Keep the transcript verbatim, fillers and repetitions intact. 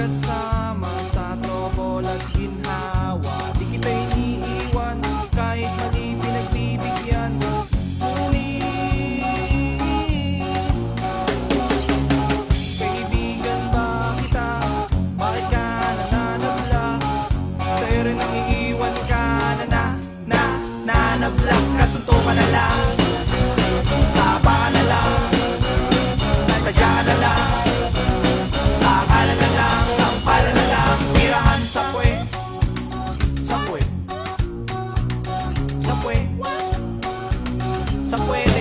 kasama sa trobol at ginhawa. Di kita iniiwan kahit mali pinagbibigyan. Ngunit kaibigan ba kita? Bakit ka nananabla? Sa'yo rin ang iiwan ka na na na nanabla. Kasunto ka na lang, sapa ka na lang, tadya ka na lang, sakalan na lang, sampalan na lang, tirahan sa puwe, sa puwe, sa puwe, sa puwe.